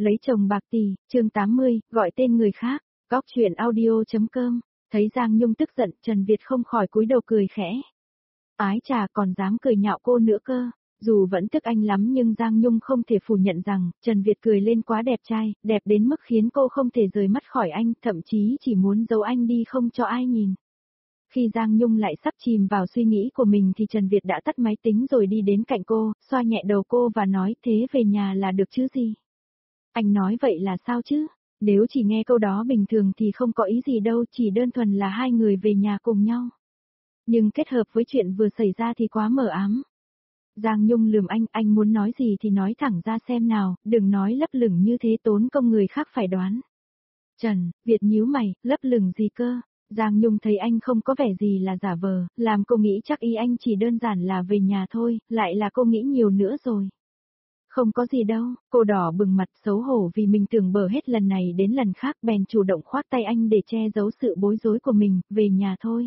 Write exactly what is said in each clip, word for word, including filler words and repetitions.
Lấy chồng bạc tỷ, chương tám mươi, gọi tên người khác, góc chuyện audio.com, thấy Giang Nhung tức giận, Trần Việt không khỏi cúi đầu cười khẽ. Ái chà, còn dám cười nhạo cô nữa cơ, dù vẫn tức anh lắm nhưng Giang Nhung không thể phủ nhận rằng, Trần Việt cười lên quá đẹp trai, đẹp đến mức khiến cô không thể rời mắt khỏi anh, thậm chí chỉ muốn giấu anh đi không cho ai nhìn. Khi Giang Nhung lại sắp chìm vào suy nghĩ của mình thì Trần Việt đã tắt máy tính rồi đi đến cạnh cô, xoa nhẹ đầu cô và nói thế về nhà là được chứ gì. Anh nói vậy là sao chứ? Nếu chỉ nghe câu đó bình thường thì không có ý gì đâu, chỉ đơn thuần là hai người về nhà cùng nhau. Nhưng kết hợp với chuyện vừa xảy ra thì quá mờ ám. Giang Nhung lườm anh, anh muốn nói gì thì nói thẳng ra xem nào, đừng nói lấp lửng như thế tốn công người khác phải đoán. Trần, Việt nhíu mày, lấp lửng gì cơ? Giang Nhung thấy anh không có vẻ gì là giả vờ, làm cô nghĩ chắc ý anh chỉ đơn giản là về nhà thôi, lại là cô nghĩ nhiều nữa rồi. Không có gì đâu, cô đỏ bừng mặt xấu hổ vì mình tưởng bờ hết lần này đến lần khác bèn chủ động khoác tay anh để che giấu sự bối rối của mình, về nhà thôi.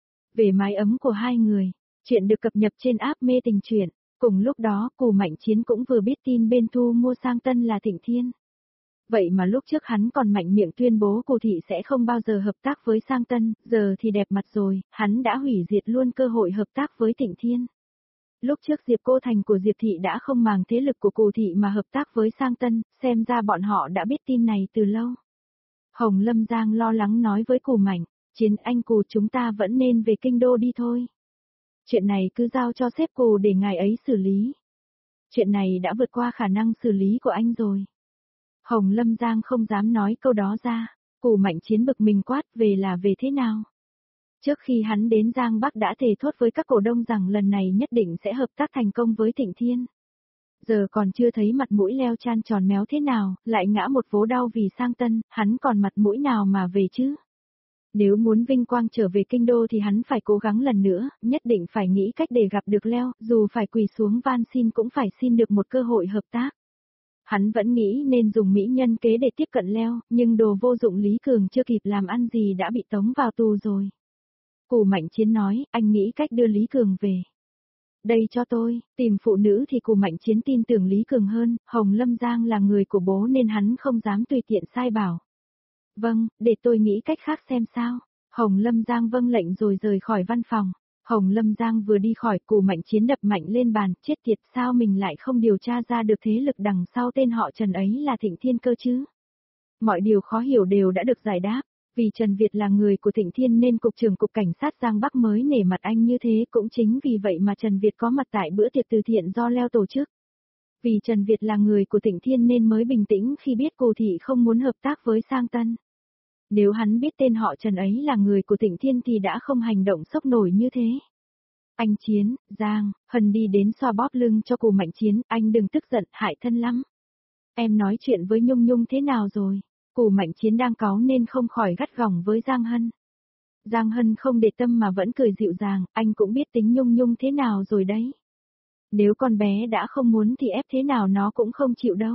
Về mái ấm của hai người, chuyện được cập nhật trên app Mê Tình Truyện. Cùng lúc đó, Cù Mạnh Chiến cũng vừa biết tin bên Thu mua sang Tân là Thịnh Thiên. Vậy mà lúc trước hắn còn mạnh miệng tuyên bố Cù Thị sẽ không bao giờ hợp tác với Sang Tân, giờ thì đẹp mặt rồi, hắn đã hủy diệt luôn cơ hội hợp tác với Thịnh Thiên. Lúc trước Diệp Cô Thành của Diệp Thị đã không màng thế lực của Cù Thị mà hợp tác với Sang Tân, xem ra bọn họ đã biết tin này từ lâu. Hồng Lâm Giang lo lắng nói với Cù Mạnh, Chiến anh Cù chúng ta vẫn nên về kinh đô đi thôi. Chuyện này cứ giao cho sếp Cù để ngài ấy xử lý. Chuyện này đã vượt qua khả năng xử lý của anh rồi. Hồng Lâm Giang không dám nói câu đó ra, Cù Mạnh Chiến bực mình quát về là về thế nào. Trước khi hắn đến Giang Bắc đã thề thốt với các cổ đông rằng lần này nhất định sẽ hợp tác thành công với Thịnh Thiên. Giờ còn chưa thấy mặt mũi leo chan tròn méo thế nào, lại ngã một vố đau vì Sang Tân, hắn còn mặt mũi nào mà về chứ? Nếu muốn vinh quang trở về kinh đô thì hắn phải cố gắng lần nữa, nhất định phải nghĩ cách để gặp được Leo, dù phải quỳ xuống van xin cũng phải xin được một cơ hội hợp tác. Hắn vẫn nghĩ nên dùng mỹ nhân kế để tiếp cận Leo, nhưng đồ vô dụng Lý Cường chưa kịp làm ăn gì đã bị tống vào tù rồi. Cù Mạnh Chiến nói, anh nghĩ cách đưa Lý Cường về. Đây cho tôi, tìm phụ nữ thì Cù Mạnh Chiến tin tưởng Lý Cường hơn, Hồng Lâm Giang là người của bố nên hắn không dám tùy tiện sai bảo. Vâng, để tôi nghĩ cách khác xem sao. Hồng Lâm Giang vâng lệnh rồi rời khỏi văn phòng. Hồng Lâm Giang vừa đi khỏi, Cù Mạnh Chiến đập mạnh lên bàn, chết tiệt, sao mình lại không điều tra ra được thế lực đằng sau tên họ Trần ấy là Thịnh Thiên cơ chứ? Mọi điều khó hiểu đều đã được giải đáp, vì Trần Việt là người của Thịnh Thiên nên cục trưởng cục cảnh sát Giang Bắc mới nể mặt anh như thế, cũng chính vì vậy mà Trần Việt có mặt tại bữa tiệc từ thiện do Leo tổ chức. Vì Trần Việt là người của Thịnh Thiên nên mới bình tĩnh khi biết Cù Thị không muốn hợp tác với Sang Tân. Nếu hắn biết tên họ Trần ấy là người của Thịnh Thiên thì đã không hành động sốc nổi như thế. Anh Chiến, Giang, Hân đi đến xoa bóp lưng cho Cù Mạnh Chiến, anh đừng tức giận, hại thân lắm. Em nói chuyện với Nhung Nhung thế nào rồi? Cù Mạnh Chiến đang cáu nên không khỏi gắt gỏng với Giang Hân. Giang Hân không để tâm mà vẫn cười dịu dàng, anh cũng biết tính Nhung Nhung thế nào rồi đấy. Nếu con bé đã không muốn thì ép thế nào nó cũng không chịu đâu.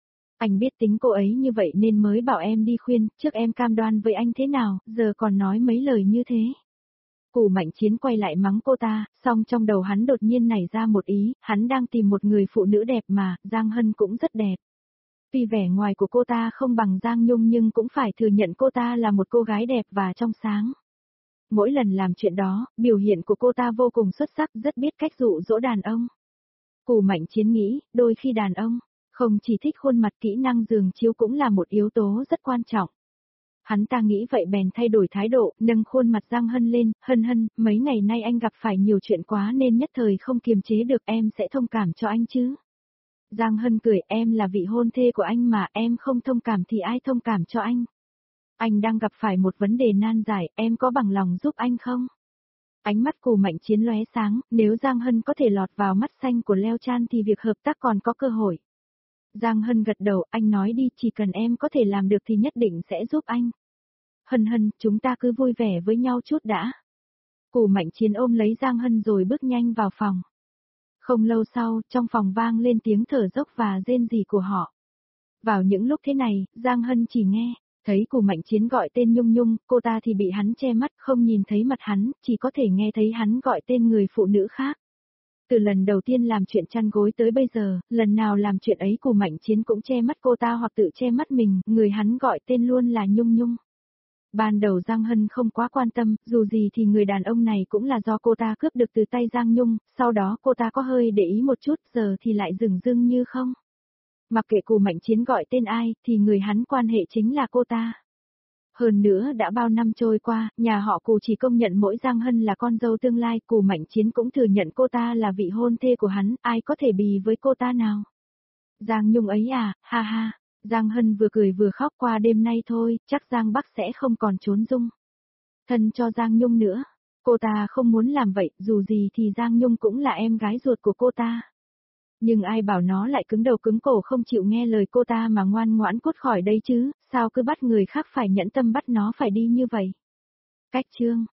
Anh biết tính cô ấy như vậy nên mới bảo em đi khuyên, trước em cam đoan với anh thế nào, giờ còn nói mấy lời như thế. Cù Mạnh Chiến quay lại mắng cô ta, song trong đầu hắn đột nhiên nảy ra một ý, hắn đang tìm một người phụ nữ đẹp mà, Giang Hân cũng rất đẹp. Tuy vẻ ngoài của cô ta không bằng Giang Nhung nhưng cũng phải thừa nhận cô ta là một cô gái đẹp và trong sáng. Mỗi lần làm chuyện đó, biểu hiện của cô ta vô cùng xuất sắc, rất biết cách dụ dỗ đàn ông. Cù Mạnh Chiến nghĩ, đôi khi đàn ông không chỉ thích khuôn mặt, kỹ năng giường chiếu cũng là một yếu tố rất quan trọng. Hắn ta nghĩ vậy bèn thay đổi thái độ, nâng khuôn mặt Giang Hân lên, Hân Hân, mấy ngày nay anh gặp phải nhiều chuyện quá nên nhất thời không kiềm chế được, em sẽ thông cảm cho anh chứ. Giang Hân cười, em là vị hôn thê của anh mà, em không thông cảm thì ai thông cảm cho anh. Anh đang gặp phải một vấn đề nan giải, em có bằng lòng giúp anh không? Ánh mắt Cù Mạnh Chiến lóe sáng, nếu Giang Hân có thể lọt vào mắt xanh của Leo Chan thì việc hợp tác còn có cơ hội. Giang Hân gật đầu, anh nói đi, chỉ cần em có thể làm được thì nhất định sẽ giúp anh. Hân Hân, chúng ta cứ vui vẻ với nhau chút đã. Cù Mạnh Chiến ôm lấy Giang Hân rồi bước nhanh vào phòng. Không lâu sau, trong phòng vang lên tiếng thở dốc và rên rỉ của họ. Vào những lúc thế này, Giang Hân chỉ nghe, thấy Cù Mạnh Chiến gọi tên Nhung Nhung, cô ta thì bị hắn che mắt, không nhìn thấy mặt hắn, chỉ có thể nghe thấy hắn gọi tên người phụ nữ khác. Từ lần đầu tiên làm chuyện chăn gối tới bây giờ, lần nào làm chuyện ấy Cù Mạnh Chiến cũng che mắt cô ta hoặc tự che mắt mình, người hắn gọi tên luôn là Nhung Nhung. Ban đầu Giang Hân không quá quan tâm, dù gì thì người đàn ông này cũng là do cô ta cướp được từ tay Giang Nhung, sau đó cô ta có hơi để ý một chút, giờ thì lại dửng dưng như không. Mặc kệ Cù Mạnh Chiến gọi tên ai, thì người hắn quan hệ chính là cô ta. Hơn nữa đã bao năm trôi qua, nhà họ Cù chỉ công nhận mỗi Giang Hân là con dâu tương lai, Cù Mạnh Chiến cũng thừa nhận cô ta là vị hôn thê của hắn, ai có thể bì với cô ta nào. Giang Nhung ấy à, ha ha, Giang Hân vừa cười vừa khóc, qua đêm nay thôi, chắc Giang Bắc sẽ không còn trốn dung thân cho Giang Nhung nữa. Cô ta không muốn làm vậy, dù gì thì Giang Nhung cũng là em gái ruột của cô ta. Nhưng ai bảo nó lại cứng đầu cứng cổ không chịu nghe lời cô ta mà ngoan ngoãn cút khỏi đây chứ, sao cứ bắt người khác phải nhẫn tâm bắt nó phải đi như vậy. Cách chương